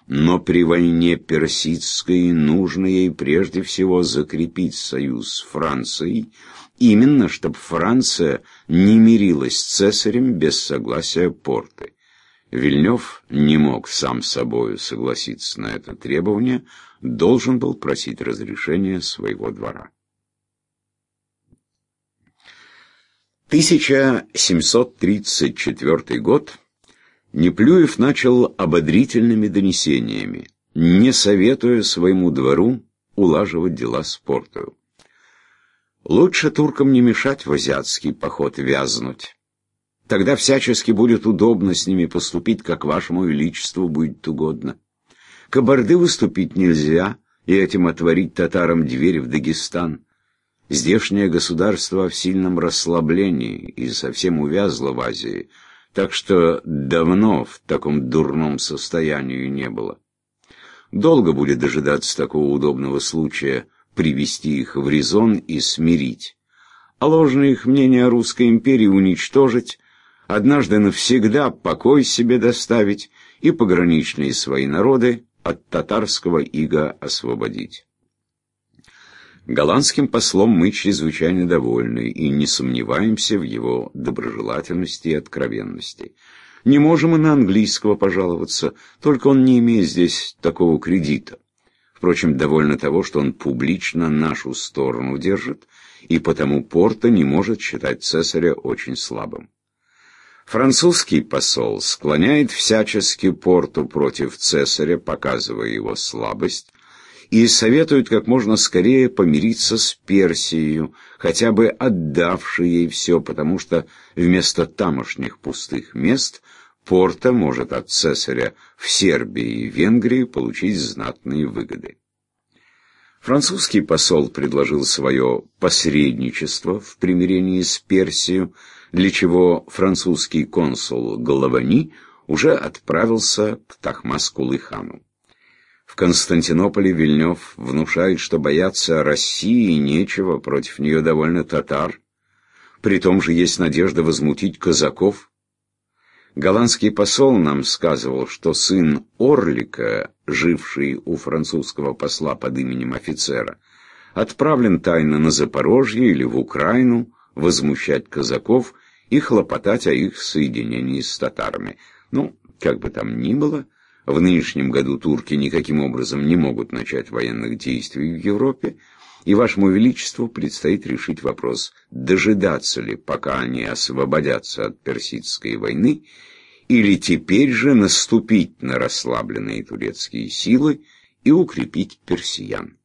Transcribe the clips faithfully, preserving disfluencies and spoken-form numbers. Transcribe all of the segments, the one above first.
Но при войне персидской нужно ей прежде всего закрепить союз с Францией, именно чтобы Франция не мирилась с цесарем без согласия Порты. Вильнёв не мог сам с собою согласиться на это требование, должен был просить разрешения своего двора. тысяча семьсот тридцать четвёртый год Неплюев начал ободрительными донесениями, не советуя своему двору улаживать дела с Портою. Лучше туркам не мешать в азиатский поход вязнуть. Тогда всячески будет удобно с ними поступить, как вашему величеству будет угодно. Кабарды выступить нельзя, и этим отворить татарам двери в Дагестан. Здешнее государство в сильном расслаблении и совсем увязло в Азии, так что давно в таком дурном состоянии не было. Долго будет дожидаться такого удобного случая привести их в резон и смирить, а ложное их мнение о русской империи уничтожить, однажды навсегда покой себе доставить и пограничные свои народы от татарского ига освободить. Голландским послом мы чрезвычайно довольны и не сомневаемся в его доброжелательности и откровенности. Не можем и на английского пожаловаться, только он не имеет здесь такого кредита. Впрочем, довольно того, что он публично нашу сторону держит, и потому Порта не может считать цесаря очень слабым. Французский посол склоняет всячески Порту против цесаря, показывая его слабость, и советует как можно скорее помириться с Персией, хотя бы отдавшей ей все, потому что вместо тамошних пустых мест Порта может от цесаря в Сербии и Венгрии получить знатные выгоды. Французский посол предложил свое посредничество в примирении с Персией, для чего французский консул Головани уже отправился к Тахмаскулы-хану. В Константинополе Вильнёв внушает, что бояться России нечего, против нее довольно татар. При том же есть надежда возмутить казаков. Голландский посол нам сказывал, что сын Орлика, живший у французского посла под именем офицера, отправлен тайно на Запорожье или в Украину возмущать казаков и хлопотать о их соединении с татарами. Ну, как бы там ни было, в нынешнем году турки никаким образом не могут начать военных действий в Европе, и вашему величеству предстоит решить вопрос, дожидаться ли, пока они освободятся от персидской войны, или теперь же наступить на расслабленные турецкие силы и укрепить персиян.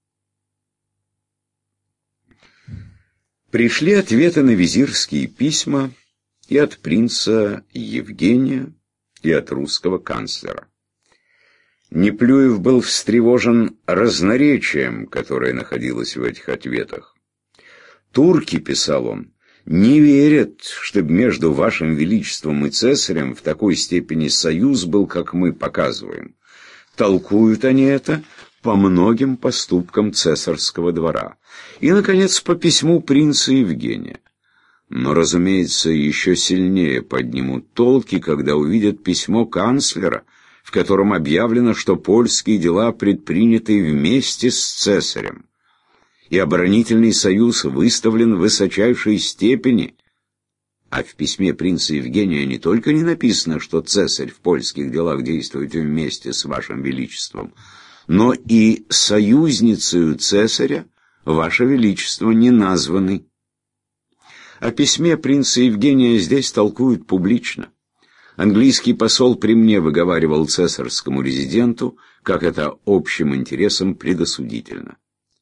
Пришли ответы на визирские письма и от принца Евгения, и от русского канцлера. Неплюев был встревожен разноречием, которое находилось в этих ответах. «Турки, — писал он, — не верят, чтобы между вашим величеством и цесарем в такой степени союз был, как мы показываем. Толкуют они это по многим поступкам цесарского двора. И, наконец, по письму принца Евгения. Но, разумеется, еще сильнее поднимут толки, когда увидят письмо канцлера, в котором объявлено, что польские дела предприняты вместе с цесарем, и оборонительный союз выставлен в высочайшей степени. А в письме принца Евгения не только не написано, что цесарь в польских делах действует вместе с вашим величеством, но и союзницею цесаря ваше величество не названы. О письме принца Евгения здесь толкуют публично. Английский посол при мне выговаривал цесарскому резиденту, как это общим интересам предосудительно.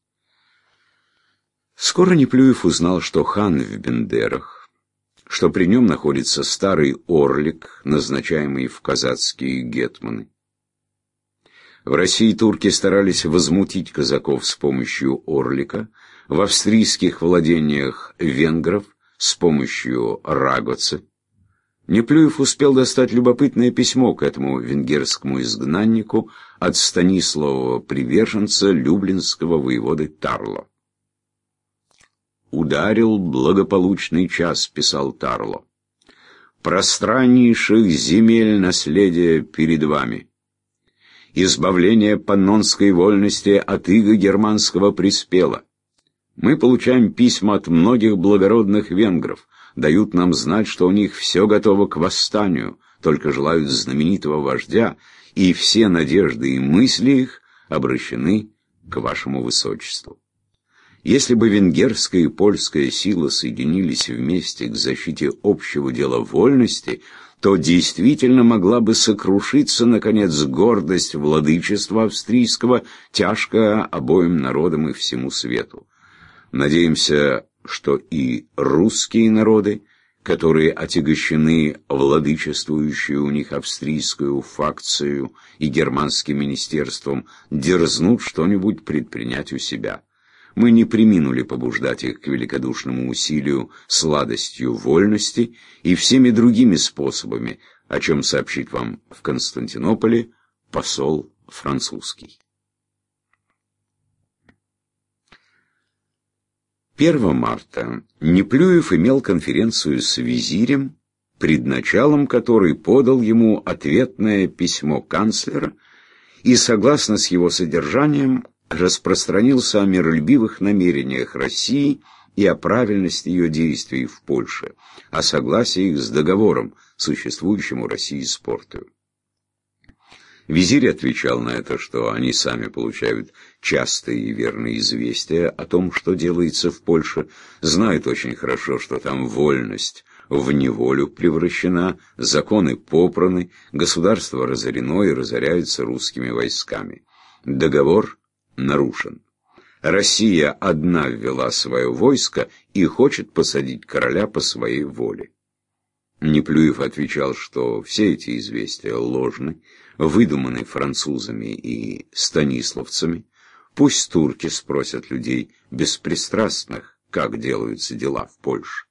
Скоро Неплюев узнал, что хан в Бендерах, что при нем находится старый Орлик, назначаемый в казацкие гетманы. В России турки старались возмутить казаков с помощью Орлика, в австрийских владениях венгров с помощью Рагоцы. Неплюев успел достать любопытное письмо к этому венгерскому изгнаннику от Станиславова приверженца люблинского воеводы Тарло. «Ударил благополучный час», — писал Тарло. «Пространнейших земель наследие перед вами. Избавление паннонской вольности от ига германского приспело. Мы получаем письма от многих благородных венгров, дают нам знать, что у них все готово к восстанию, только желают знаменитого вождя, и все надежды и мысли их обращены к вашему высочеству. Если бы венгерская и польская сила соединились вместе к защите общего дела вольности, то действительно могла бы сокрушиться, наконец, гордость владычества австрийского, тяжкая обоим народам и всему свету. Надеемся, что и русские народы, которые отягощены владычествующей у них австрийскую факцию и германским министерством, дерзнут что-нибудь предпринять у себя. Мы не преминули побуждать их к великодушному усилию сладостью вольности и всеми другими способами, о чем сообщит вам в Константинополе посол французский. первого марта Неплюев имел конференцию с визирем, пред началом которой подал ему ответное письмо канцлера и, согласно с его содержанием, распространился о миролюбивых намерениях России и о правильности ее действий в Польше, о согласии их с договором, существующим у России с Портою. Визирь отвечал на это, что они сами получают частые и верные известия о том, что делается в Польше, знают очень хорошо, что там вольность в неволю превращена, законы попраны, государство разорено и разоряется русскими войсками. Договор нарушен. Россия одна ввела свое войско и хочет посадить короля по своей воле. Неплюев отвечал, что все эти известия ложны, выдуманы французами и станиславцами. Пусть турки спросят людей беспристрастных, как делаются дела в Польше.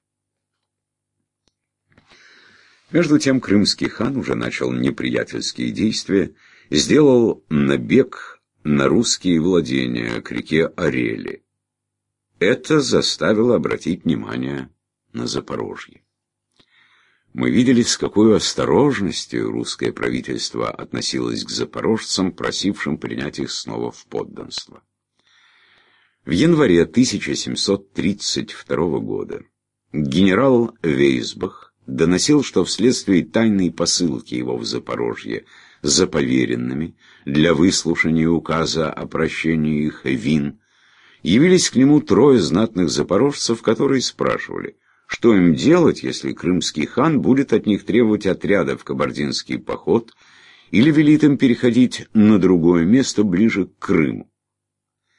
Между тем крымский хан уже начал неприятельские действия, сделал набег на русские владения к реке Орели. Это заставило обратить внимание на Запорожье. Мы видели, с какой осторожностью русское правительство относилось к запорожцам, просившим принять их снова в подданство. В январе тысяча семьсот тридцать второго года генерал Вейсбах доносил, что вследствие тайной посылки его в Запорожье за поверенными для выслушания указа о прощении их вин явились к нему трое знатных запорожцев, которые спрашивали, что им делать, если крымский хан будет от них требовать отряда в кабардинский поход или велит им переходить на другое место ближе к Крыму.